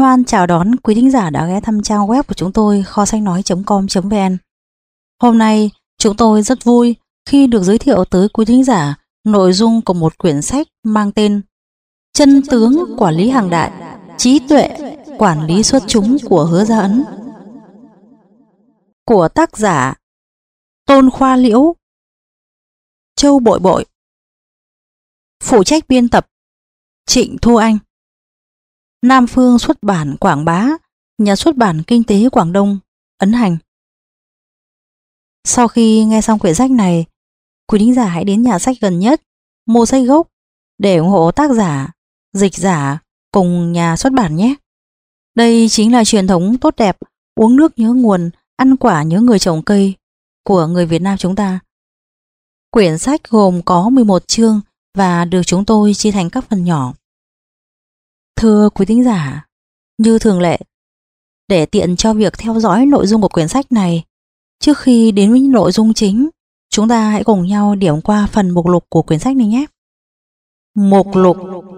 hoan chào đón quý thính giả đã ghé thăm trang web của chúng tôi kho sách nói.com.vn. Hôm nay chúng tôi rất vui khi được giới thiệu tới quý thính giả nội dung của một quyển sách mang tên Chân tướng quản lý hàng đại, trí tuệ quản lý xuất chúng của Hứa Gia Ấn, của tác giả Tôn Khoa Liễu, Châu Bội Bội. Phụ trách biên tập Trịnh Thu Anh. Nam Phương xuất bản Quảng Bá, nhà xuất bản Kinh tế Quảng Đông ấn hành. Sau khi nghe xong quyển sách này, quý thính giả hãy đến nhà sách gần nhất mua sách gốc để ủng hộ tác giả, dịch giả cùng nhà xuất bản nhé. Đây chính là truyền thống tốt đẹp uống nước nhớ nguồn, ăn quả nhớ người trồng cây của người Việt Nam chúng ta. Quyển sách gồm có 11 chương và được chúng tôi chia thành các phần nhỏ. Thưa quý thính giả, như thường lệ, để tiện cho việc theo dõi nội dung của quyển sách này, trước khi đến với nội dung chính, chúng ta hãy cùng nhau điểm qua phần mục lục của quyển sách này nhé. Mục lục.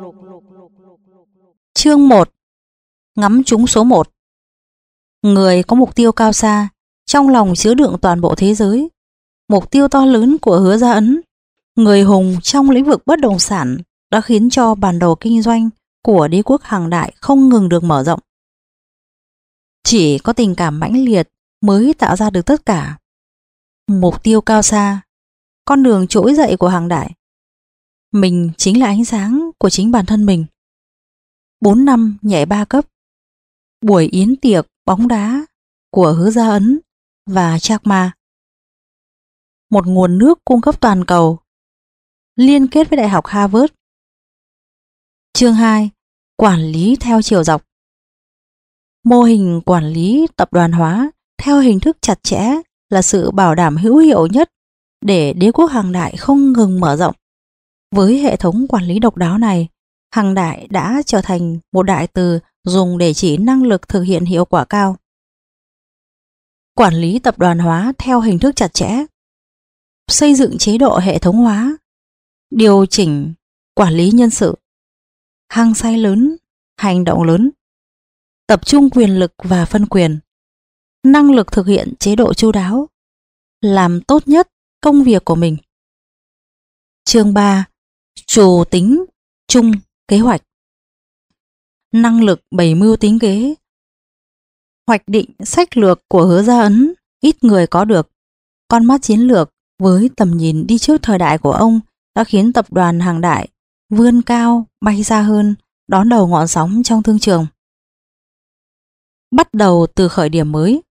Chương 1. Ngắm trúng số 1. Người có mục tiêu cao xa, trong lòng chứa đựng toàn bộ thế giới. Mục tiêu to lớn của Hứa Gia Ấn, người hùng trong lĩnh vực bất động sản, đã khiến cho bản đồ kinh doanh của đế quốc Hàng Đại không ngừng được mở rộng. Chỉ có tình cảm mãnh liệt mới tạo ra được tất cả. Mục tiêu cao xa, con đường trỗi dậy của Hàng Đại. Mình chính là ánh sáng của chính bản thân mình. 4 năm nhảy 3 cấp. Buổi yến tiệc bóng đá của Hứa Gia Ấn và Jack Ma. Một nguồn nước cung cấp toàn cầu. Liên kết với Đại học Harvard. Chương 2. Quản lý theo chiều dọc. Mô hình quản lý tập đoàn hóa theo hình thức chặt chẽ là sự bảo đảm hữu hiệu nhất để đế quốc Hàng Đại không ngừng mở rộng. Với hệ thống quản lý độc đáo này, Hàng Đại đã trở thành một đại từ dùng để chỉ năng lực thực hiện hiệu quả cao. Quản lý tập đoàn hóa theo hình thức chặt chẽ. Xây dựng chế độ hệ thống hóa. Điều chỉnh quản lý nhân sự. Hăng say lớn, hành động lớn. Tập trung quyền lực và phân quyền. Năng lực thực hiện chế độ chu đáo. Làm tốt nhất công việc của mình. Chương 3. Chủ tính chung kế hoạch. Năng lực bày mưu tính kế. Hoạch định sách lược của Hứa Gia Ấn ít người có được. Con mắt chiến lược với tầm nhìn đi trước thời đại của ông đã khiến tập đoàn Hàng Đại vươn cao, bay xa hơn, đón đầu ngọn sóng trong thương trường. Bắt đầu từ khởi điểm mới.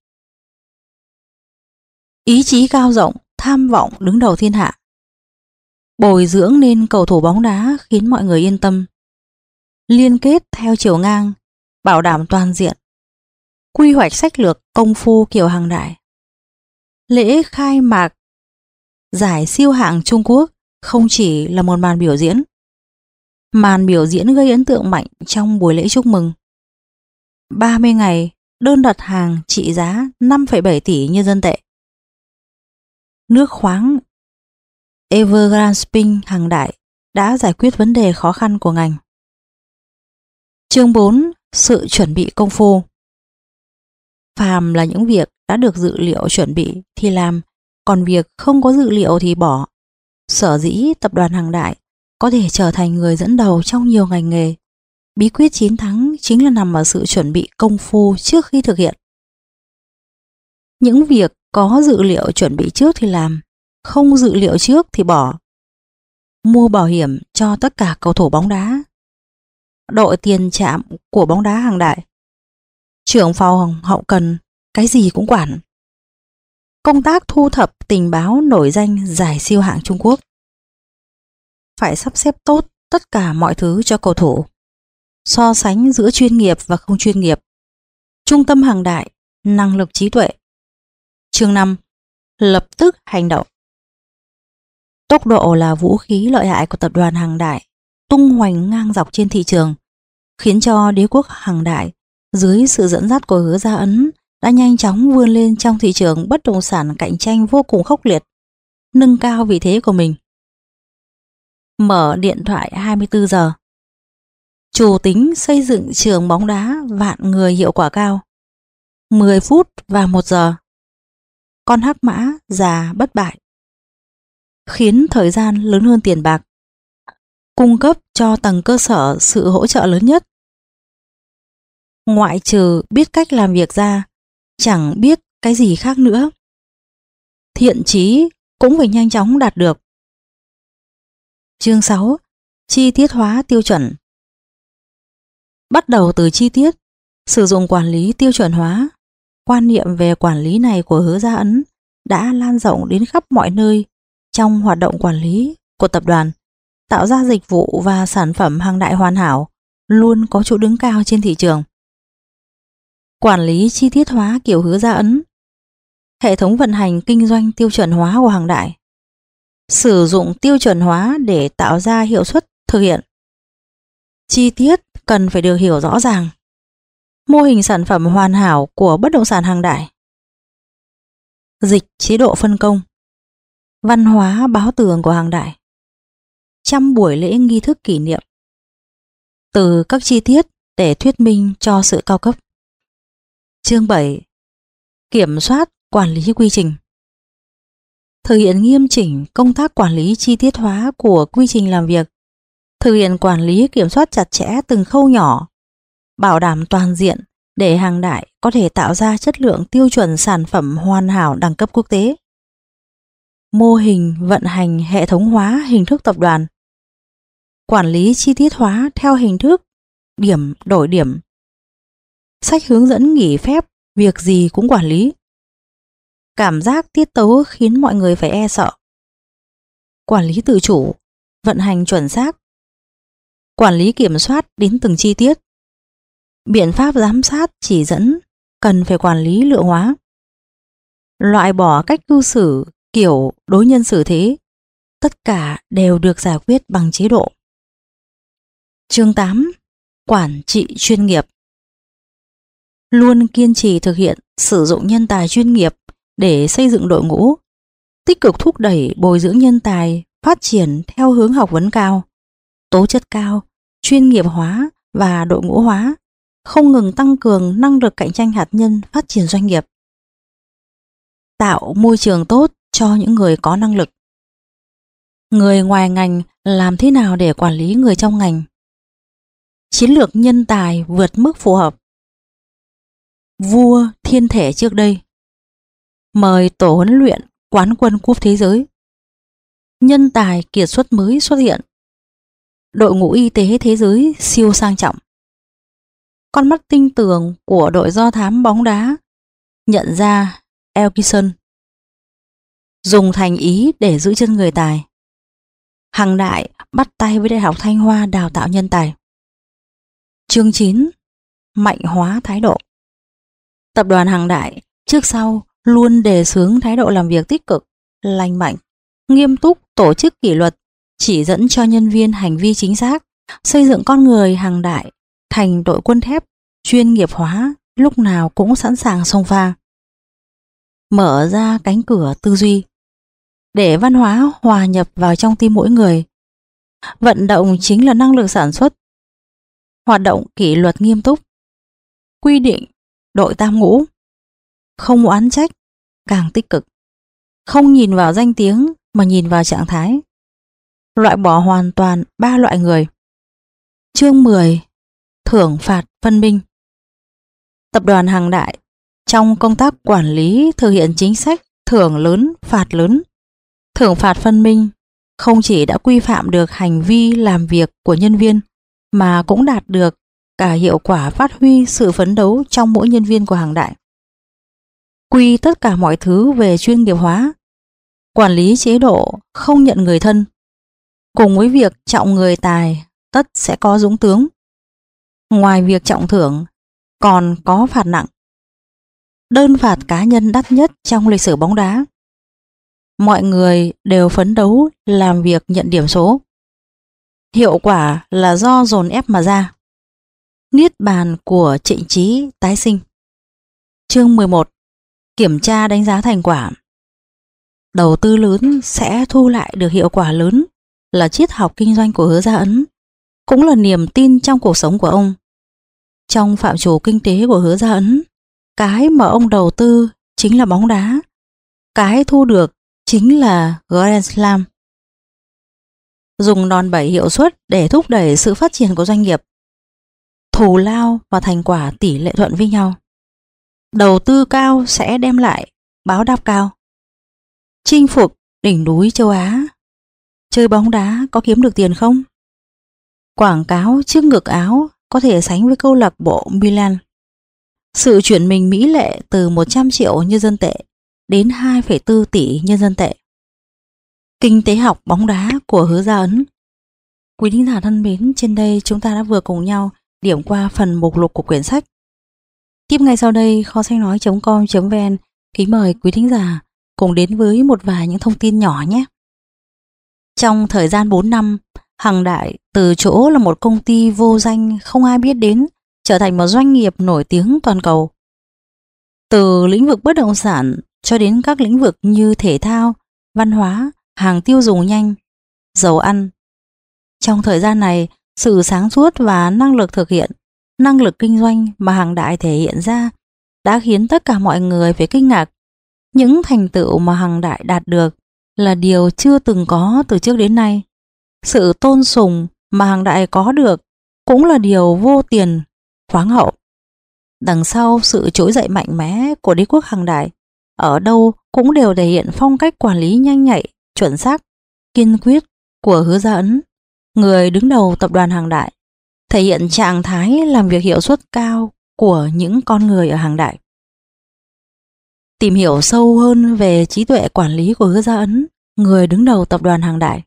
Ý chí cao rộng, tham vọng đứng đầu thiên hạ. Bồi dưỡng nên cầu thủ bóng đá khiến mọi người yên tâm. Liên kết theo chiều ngang, bảo đảm toàn diện. Quy hoạch sách lược công phu kiểu Hàng Đại. Lễ khai mạc giải siêu hạng Trung Quốc không chỉ là một màn biểu diễn. Màn biểu diễn gây ấn tượng mạnh trong buổi lễ chúc mừng. 30 ngày đơn đặt hàng trị giá 5,7 tỷ nhân dân tệ. Nước khoáng Evergrande Spring Hàng Đại đã giải quyết vấn đề khó khăn của ngành. Chương 4. Sự chuẩn bị công phu. Phàm là những việc đã được dự liệu chuẩn bị thì làm, còn việc không có dự liệu thì bỏ. Sở dĩ tập đoàn Hàng Đại có thể trở thành người dẫn đầu trong nhiều ngành nghề. Bí quyết chiến thắng chính là nằm ở sự chuẩn bị công phu trước khi thực hiện. Những việc có dự liệu chuẩn bị trước thì làm, không dự liệu trước thì bỏ. Mua bảo hiểm cho tất cả cầu thủ bóng đá. Đội tiền trạm của bóng đá Hàng Đại. Trưởng phòng hậu cần, cái gì cũng quản. Công tác thu thập tình báo nổi danh giải siêu hạng Trung Quốc. Phải sắp xếp tốt tất cả mọi thứ cho cầu thủ. So sánh giữa chuyên nghiệp và không chuyên nghiệp. Trung tâm Hàng Đại, năng lực trí tuệ. Chương 5. Lập tức hành động. Tốc độ là vũ khí lợi hại của tập đoàn Hàng Đại, tung hoành ngang dọc trên thị trường, khiến cho đế quốc Hàng Đại dưới sự dẫn dắt của Hứa Gia Ấn đã nhanh chóng vươn lên trong thị trường bất động sản cạnh tranh vô cùng khốc liệt, nâng cao vị thế của mình. Mở điện thoại 24 giờ. Chủ tính xây dựng trường bóng đá vạn người hiệu quả cao. 10 phút và 1 giờ. Con hắc mã già bất bại. Khiến thời gian lớn hơn tiền bạc. Cung cấp cho tầng cơ sở sự hỗ trợ lớn nhất. Ngoại trừ biết cách làm việc ra, chẳng biết cái gì khác nữa. Thiện chí cũng phải nhanh chóng đạt được. Chương 6. Chi tiết hóa tiêu chuẩn. Bắt đầu từ chi tiết, sử dụng quản lý tiêu chuẩn hóa. Quan niệm về quản lý này của Hứa Gia Ấn đã lan rộng đến khắp mọi nơi trong hoạt động quản lý của tập đoàn, tạo ra dịch vụ và sản phẩm hàng đại hoàn hảo, luôn có chỗ đứng cao trên thị trường. Quản lý chi tiết hóa kiểu Hứa Gia Ấn. Hệ thống vận hành kinh doanh tiêu chuẩn hóa của Hàng Đại. Sử dụng tiêu chuẩn hóa để tạo ra hiệu suất thực hiện. Chi tiết cần phải được hiểu rõ ràng. Mô hình sản phẩm hoàn hảo của bất động sản Hàng Đại. Dịch chế độ phân công. Văn hóa báo tường của Hàng Đại. Trăm buổi lễ nghi thức kỷ niệm. Từ các chi tiết để thuyết minh cho sự cao cấp. Chương 7. Kiểm soát quản lý quy trình. Thực hiện nghiêm chỉnh công tác quản lý chi tiết hóa của quy trình làm việc. Thực hiện quản lý kiểm soát chặt chẽ từng khâu nhỏ, bảo đảm toàn diện để Hàng Đại có thể tạo ra chất lượng tiêu chuẩn sản phẩm hoàn hảo đẳng cấp quốc tế. Mô hình vận hành hệ thống hóa hình thức tập đoàn. Quản lý chi tiết hóa theo hình thức điểm đổi điểm. Sách hướng dẫn nghỉ phép, việc gì cũng quản lý. Cảm giác tiết tấu khiến mọi người phải e sợ. Quản lý tự chủ, vận hành chuẩn xác. Quản lý kiểm soát đến từng chi tiết. Biện pháp giám sát chỉ dẫn cần phải quản lý lượng hóa. Loại bỏ cách cư xử kiểu đối nhân xử thế. Tất cả đều được giải quyết bằng chế độ. Chương 8. Quản trị chuyên nghiệp. Luôn kiên trì thực hiện sử dụng nhân tài chuyên nghiệp để xây dựng đội ngũ, tích cực thúc đẩy bồi dưỡng nhân tài phát triển theo hướng học vấn cao, tố chất cao, chuyên nghiệp hóa và đội ngũ hóa, không ngừng tăng cường năng lực cạnh tranh hạt nhân phát triển doanh nghiệp. Tạo môi trường tốt cho những người có năng lực. Người ngoài ngành làm thế nào để quản lý người trong ngành? Chiến lược nhân tài vượt mức phù hợp. Vua thiên thể trước đây. Mời tổ huấn luyện quán quân cúp thế giới. Nhân tài kiệt xuất mới xuất hiện. Đội ngũ y tế thế giới siêu sang trọng. Con mắt tinh tường của đội do thám bóng đá nhận ra Elkison. Dùng thành ý để giữ chân người tài. Hàng Đại bắt tay với Đại học Thanh Hoa đào tạo nhân tài. Chương 9. Mạnh hóa thái độ. Tập đoàn Hàng Đại trước sau luôn đề xướng thái độ làm việc tích cực, lành mạnh, nghiêm túc, tổ chức kỷ luật, chỉ dẫn cho nhân viên hành vi chính xác, xây dựng con người Hàng Đại thành đội quân thép chuyên nghiệp hóa, lúc nào cũng sẵn sàng xông pha. Mở ra cánh cửa tư duy để văn hóa hòa nhập vào trong tim mỗi người. Vận động chính là năng lực sản xuất. Hoạt động kỷ luật nghiêm túc. Quy định đội tam ngũ. Không oán trách, càng tích cực. Không nhìn vào danh tiếng mà nhìn vào trạng thái. Loại bỏ hoàn toàn 3 loại người. Chương 10. Thưởng phạt phân minh. Tập đoàn Hàng Đại trong công tác quản lý thực hiện chính sách thưởng lớn, phạt lớn. Thưởng phạt phân minh không chỉ đã quy phạm được hành vi làm việc của nhân viên mà cũng đạt được cả hiệu quả phát huy sự phấn đấu trong mỗi nhân viên của Hàng Đại. Quy tất cả mọi thứ về chuyên nghiệp hóa, quản lý chế độ không nhận người thân. Cùng với việc trọng người tài, tất sẽ có dũng tướng. Ngoài việc trọng thưởng, còn có phạt nặng. Đơn phạt cá nhân đắt nhất trong lịch sử bóng đá. Mọi người đều phấn đấu làm việc nhận điểm số. Hiệu quả là do dồn ép mà ra. Niết bàn của Trịnh Trí tái sinh. Chương 11. Kiểm tra đánh giá thành quả. Đầu tư lớn sẽ thu lại được hiệu quả lớn là triết học kinh doanh của Hứa Gia Ấn. cũng là niềm tin trong cuộc sống của ông. Trong phạm trù kinh tế của Hứa Gia Ấn, cái mà ông đầu tư chính là bóng đá, cái thu được chính là Grand Slam. Dùng đòn bẩy hiệu suất để thúc đẩy sự phát triển của doanh nghiệp, thù lao và thành quả tỷ lệ thuận với nhau. Đầu tư cao sẽ đem lại báo đáp cao. Chinh phục đỉnh núi châu Á. Chơi bóng đá có kiếm được tiền không? Quảng cáo trước ngực áo có thể sánh với câu lạc bộ Milan. Sự chuyển mình mỹ lệ từ 100 triệu nhân dân tệ đến 2,4 tỷ nhân dân tệ. Kinh tế học bóng đá của Hứa Gia Ấn. Quý thính giả thân mến, trên đây chúng ta đã vừa cùng nhau điểm qua phần mục lục của quyển sách. Tiếp ngay sau đây, kho sách nói.com.vn kính mời quý thính giả cùng đến với một vài những thông tin nhỏ nhé. Trong thời gian 4 năm, Hằng Đại từ chỗ là một công ty vô danh không ai biết đến trở thành một doanh nghiệp nổi tiếng toàn cầu. Từ lĩnh vực bất động sản cho đến các lĩnh vực như thể thao, văn hóa, hàng tiêu dùng nhanh, dầu ăn. Trong thời gian này, sự sáng suốt và năng lực thực hiện, năng lực kinh doanh mà Hằng Đại thể hiện ra đã khiến tất cả mọi người phải kinh ngạc. Những thành tựu mà Hằng Đại đạt được là điều chưa từng có từ trước đến nay. Sự tôn sùng mà Hằng Đại có được cũng là điều vô tiền, khoáng hậu. Đằng sau sự trỗi dậy mạnh mẽ của đế quốc Hằng Đại, ở đâu cũng đều thể hiện phong cách quản lý nhanh nhạy, chuẩn xác, kiên quyết của Hứa Gia Ấn, người đứng đầu tập đoàn Hằng Đại, thể hiện trạng thái làm việc hiệu suất cao của những con người ở Hằng Đại. Tìm hiểu sâu hơn về trí tuệ quản lý của Hứa Gia Ấn, người đứng đầu tập đoàn Hằng Đại.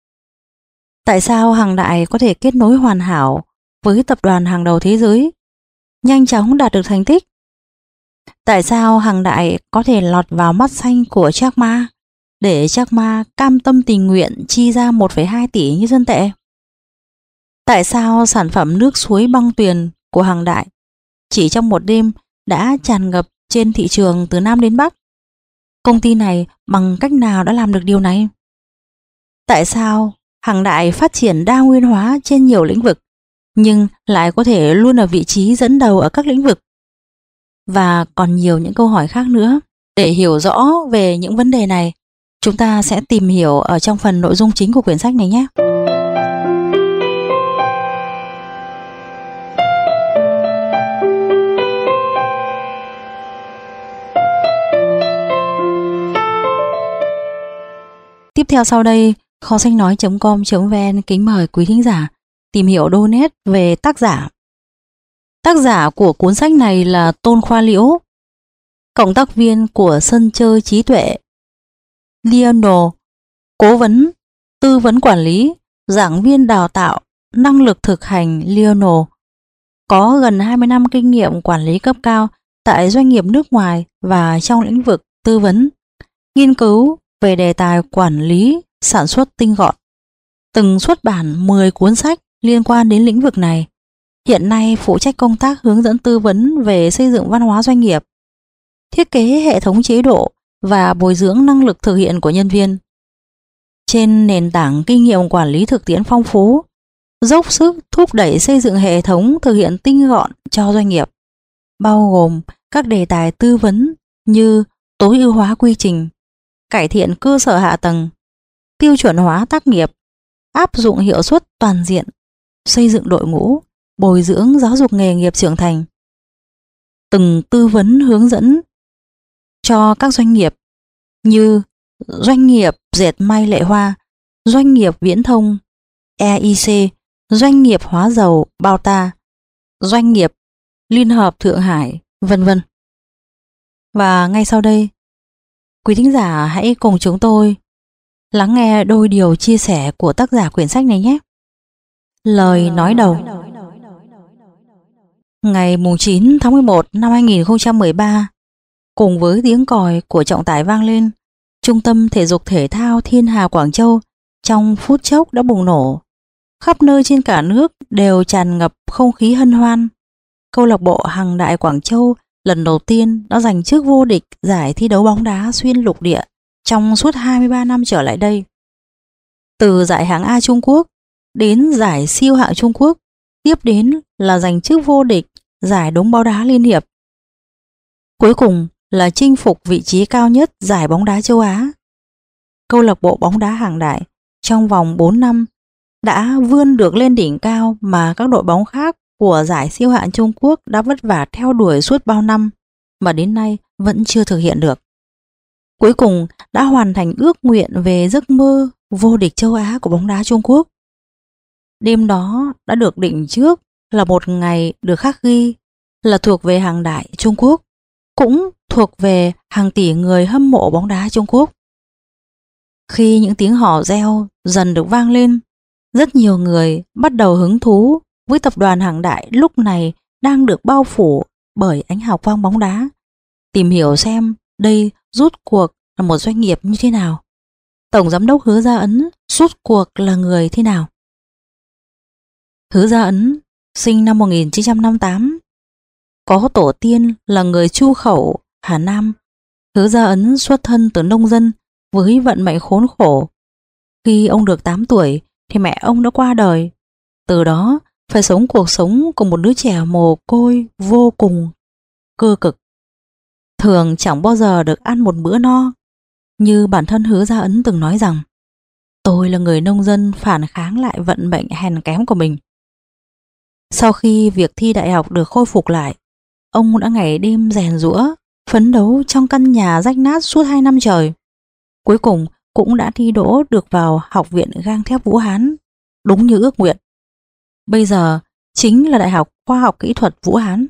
Tại sao Hằng Đại có thể kết nối hoàn hảo với tập đoàn hàng đầu thế giới, nhanh chóng đạt được thành tích? Tại sao Hằng Đại có thể lọt vào mắt xanh của Jack Ma, để Jack Ma cam tâm tình nguyện chi ra 1,2 tỷ nhân dân tệ? Tại sao sản phẩm nước suối băng tuyền của Hằng Đại chỉ trong một đêm đã tràn ngập trên thị trường từ Nam đến Bắc? Công ty này bằng cách nào đã làm được điều này? Tại sao Hằng Đại phát triển đa nguyên hóa trên nhiều lĩnh vực, nhưng lại có thể luôn ở vị trí dẫn đầu ở các lĩnh vực? Và còn nhiều những câu hỏi khác nữa. Để hiểu rõ về những vấn đề này, chúng ta sẽ tìm hiểu ở trong phần nội dung chính của quyển sách này nhé. Tiếp theo sau đây, kho sách nói.com.vn kính mời quý thính giả tìm hiểu đôi nét về tác giả. Tác giả của cuốn sách này là Tôn Khoa Liễu, cộng tác viên của sân chơi trí tuệ Lionel, cố vấn, tư vấn quản lý, giảng viên đào tạo, năng lực thực hành Lionel, có gần 20 năm kinh nghiệm quản lý cấp cao tại doanh nghiệp nước ngoài và trong lĩnh vực tư vấn, nghiên cứu về đề tài quản lý, sản xuất tinh gọn. Từng xuất bản 10 cuốn sách liên quan đến lĩnh vực này. Hiện nay phụ trách công tác hướng dẫn tư vấn về xây dựng văn hóa doanh nghiệp, thiết kế hệ thống chế độ và bồi dưỡng năng lực thực hiện của nhân viên. Trên nền tảng kinh nghiệm quản lý thực tiễn phong phú, dốc sức thúc đẩy xây dựng hệ thống thực hiện tinh gọn cho doanh nghiệp, bao gồm các đề tài tư vấn như tối ưu hóa quy trình, cải thiện cơ sở hạ tầng, tiêu chuẩn hóa tác nghiệp, áp dụng hiệu suất toàn diện, xây dựng đội ngũ, bồi dưỡng giáo dục nghề nghiệp trưởng thành. Từng tư vấn hướng dẫn cho các doanh nghiệp như doanh nghiệp dệt may Lệ Hoa, doanh nghiệp viễn thông EIC, doanh nghiệp hóa dầu Bauta, doanh nghiệp Liên hợp Thượng Hải, vân vân. Và ngay sau đây, quý thính giả hãy cùng chúng tôi lắng nghe đôi điều chia sẻ của tác giả quyển sách này nhé. Lời nói đầu. Ngày 9 tháng 11 năm 2013, cùng với tiếng còi của trọng tài vang lên, Trung tâm Thể dục Thể thao Thiên Hà Quảng Châu trong phút chốc đã bùng nổ. Khắp nơi trên cả nước đều tràn ngập không khí hân hoan. Câu lạc bộ Hằng Đại Quảng Châu lần đầu tiên đã giành chức vô địch giải thi đấu bóng đá xuyên lục địa trong suốt 23 năm trở lại đây. Từ giải hạng A Trung Quốc, đến giải siêu hạng Trung Quốc, tiếp đến là giành chức vô địch giải đấu bóng đá liên hiệp. Cuối cùng là chinh phục vị trí cao nhất giải bóng đá châu Á. Câu lạc bộ bóng đá Hàng Đại trong vòng 4 năm đã vươn được lên đỉnh cao mà các đội bóng khác của giải siêu hạng Trung Quốc đã vất vả theo đuổi suốt bao năm mà đến nay vẫn chưa thực hiện được. Cuối cùng đã hoàn thành ước nguyện về giấc mơ vô địch châu Á của bóng đá Trung Quốc. Đêm đó đã được định trước là một ngày được khắc ghi là thuộc về Hàng Đại Trung Quốc, cũng thuộc về hàng tỷ người hâm mộ bóng đá Trung Quốc. Khi những tiếng hò reo dần được vang lên, rất nhiều người bắt đầu hứng thú với tập đoàn Hàng Đại lúc này đang được bao phủ bởi ánh hào quang bóng đá, tìm hiểu xem đây rốt cuộc là một doanh nghiệp như thế nào. Tổng giám đốc Hứa Gia Ấn rốt cuộc là người thế nào? Hứa Gia Ấn sinh năm 1958, có tổ tiên là người Chu Khẩu, Hà Nam. Hứa Gia Ấn xuất thân từ nông dân với vận mệnh khốn khổ. Khi ông được 8 tuổi thì mẹ ông đã qua đời. Từ đó phải sống cuộc sống của một đứa trẻ mồ côi vô cùng cơ cực. Thường chẳng bao giờ được ăn một bữa no. Như bản thân Hứa Gia Ấn từng nói rằng, tôi là người nông dân phản kháng lại vận mệnh hèn kém của mình. Sau khi việc thi đại học được khôi phục lại, ông đã ngày đêm rèn giũa, phấn đấu trong căn nhà rách nát suốt 2 năm trời. Cuối cùng cũng đã thi đỗ được vào Học viện Gang thép Vũ Hán, đúng như ước nguyện. Bây giờ chính là Đại học Khoa học Kỹ thuật Vũ Hán.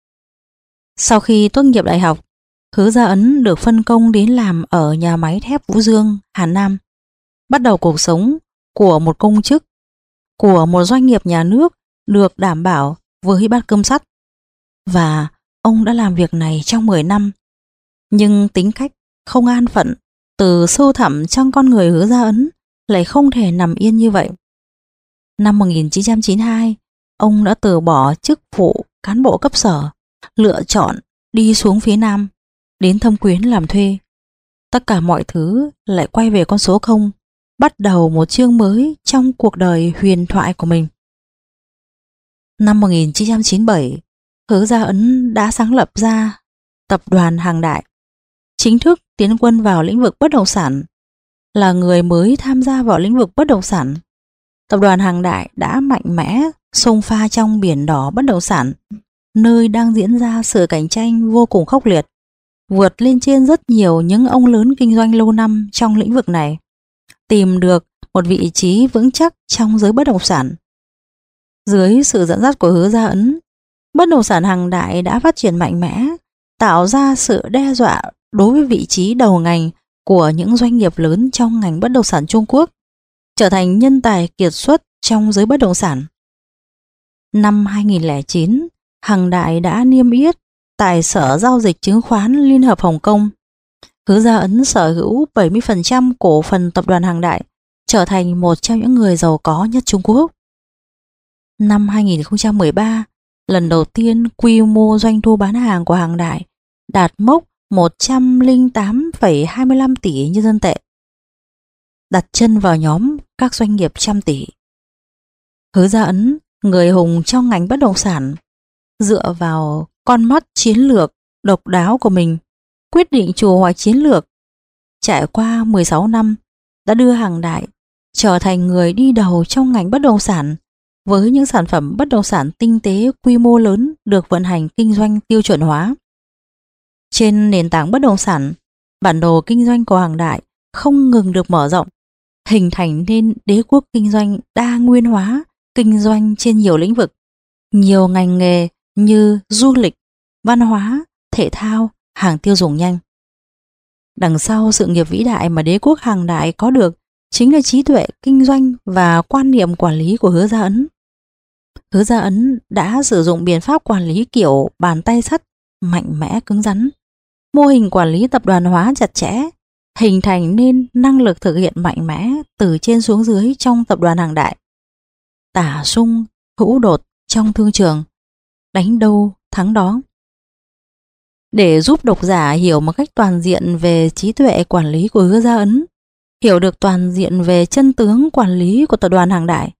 Sau khi tốt nghiệp đại học, Hứa Gia Ấn được phân công đến làm ở nhà máy thép Vũ Dương, Hà Nam, bắt đầu cuộc sống của một công chức của một doanh nghiệp nhà nước được đảm bảo với bát cơm sắt. Và ông đã làm việc này trong 10 năm. Nhưng tính cách không an phận từ sâu thẳm trong con người Hứa Gia Ấn lại không thể nằm yên như vậy. Năm 1992, ông đã từ bỏ chức vụ cán bộ cấp sở, lựa chọn đi xuống phía Nam, đến Thâm Quyến làm thuê. Tất cả mọi thứ lại quay về con số 0, bắt đầu một chương mới trong cuộc đời huyền thoại của mình. Năm 1997, Hứa Gia Ấn đã sáng lập ra tập đoàn Hàng Đại, chính thức tiến quân vào lĩnh vực bất động sản. Là người mới tham gia vào lĩnh vực bất động sản, tập đoàn Hàng Đại đã mạnh mẽ xông pha trong biển đỏ bất động sản, nơi đang diễn ra sự cạnh tranh vô cùng khốc liệt, vượt lên trên rất nhiều những ông lớn kinh doanh lâu năm trong lĩnh vực này, tìm được một vị trí vững chắc trong giới bất động sản. Dưới sự dẫn dắt của Hứa Gia Ấn, bất động sản Hàng Đại đã phát triển mạnh mẽ, tạo ra sự đe dọa đối với vị trí đầu ngành của những doanh nghiệp lớn trong ngành bất động sản Trung Quốc, trở thành nhân tài kiệt xuất trong giới bất động sản. Năm 2009, Hàng Đại đã niêm yết tại Sở Giao dịch Chứng khoán Liên hợp Hồng Kông. Hứa Gia Ấn sở hữu 70% cổ phần tập đoàn Hàng Đại, trở thành một trong những người giàu có nhất Trung Quốc. Năm 2013, lần đầu tiên quy mô doanh thu bán hàng của Hàng Đại đạt mốc 108,25 tỷ nhân dân tệ, đặt chân vào nhóm các doanh nghiệp trăm tỷ. Hứa Gia Ấn, người hùng trong ngành bất động sản, dựa vào con mắt chiến lược độc đáo của mình, quyết định chủ hoạch chiến lược. Trải qua 16 năm, đã đưa Hàng Đại trở thành người đi đầu trong ngành bất động sản, với những sản phẩm bất động sản tinh tế quy mô lớn được vận hành kinh doanh tiêu chuẩn hóa. Trên nền tảng bất động sản, bản đồ kinh doanh của Hàng Đại không ngừng được mở rộng, hình thành nên đế quốc kinh doanh đa nguyên hóa, kinh doanh trên nhiều lĩnh vực, nhiều ngành nghề như du lịch, văn hóa, thể thao, hàng tiêu dùng nhanh. Đằng sau sự nghiệp vĩ đại mà đế quốc Hàng Đại có được chính là trí tuệ kinh doanh và quan niệm quản lý của Hứa Gia Ấn. Hứa Gia Ấn đã sử dụng biện pháp quản lý kiểu bàn tay sắt, mạnh mẽ cứng rắn, mô hình quản lý tập đoàn hóa chặt chẽ, hình thành nên năng lực thực hiện mạnh mẽ từ trên xuống dưới trong tập đoàn Hàng Đại. Tả sung hữu đột trong thương trường, đánh đâu thắng đó. Để giúp độc giả hiểu một cách toàn diện về trí tuệ quản lý của Hứa Gia Ấn, hiểu được toàn diện về chân tướng quản lý của tập đoàn Hàng Đại,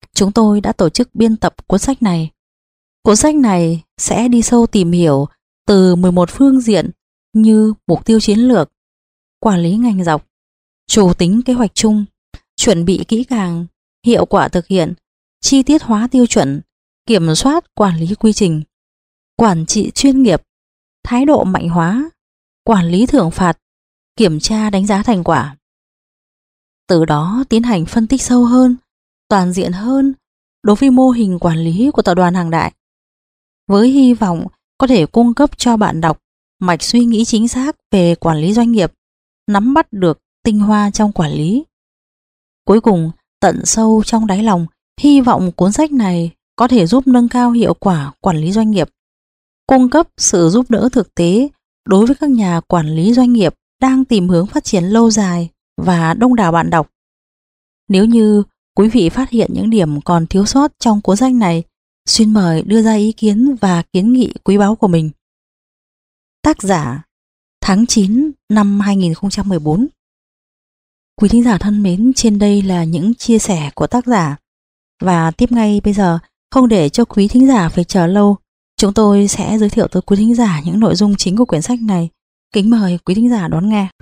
chúng tôi đã tổ chức biên tập cuốn sách này. Cuốn sách này sẽ đi sâu tìm hiểu từ 11 phương diện như mục tiêu chiến lược, quản lý ngành dọc, chủ tính kế hoạch chung, chuẩn bị kỹ càng, hiệu quả thực hiện, chi tiết hóa tiêu chuẩn, kiểm soát quản lý quy trình, quản trị chuyên nghiệp, thái độ mạnh hóa, quản lý thưởng phạt, kiểm tra đánh giá thành quả. Từ đó tiến hành phân tích sâu hơn, toàn diện hơn đối với mô hình quản lý của tập đoàn Hàng Đại, với hy vọng có thể cung cấp cho bạn đọc mạch suy nghĩ chính xác về quản lý doanh nghiệp, nắm bắt được tinh hoa trong quản lý. Cuối cùng, tận sâu trong đáy lòng, hy vọng cuốn sách này có thể giúp nâng cao hiệu quả quản lý doanh nghiệp, cung cấp sự giúp đỡ thực tế đối với các nhà quản lý doanh nghiệp đang tìm hướng phát triển lâu dài và đông đảo bạn đọc. Nếu như quý vị phát hiện những điểm còn thiếu sót trong cuốn sách này, xin mời đưa ra ý kiến và kiến nghị quý báu của mình. Tác giả tháng 9 năm 2014. Quý thính giả thân mến, trên đây là những chia sẻ của tác giả. Và tiếp ngay bây giờ, không để cho quý thính giả phải chờ lâu, chúng tôi sẽ giới thiệu tới quý thính giả những nội dung chính của quyển sách này. Kính mời quý thính giả đón nghe.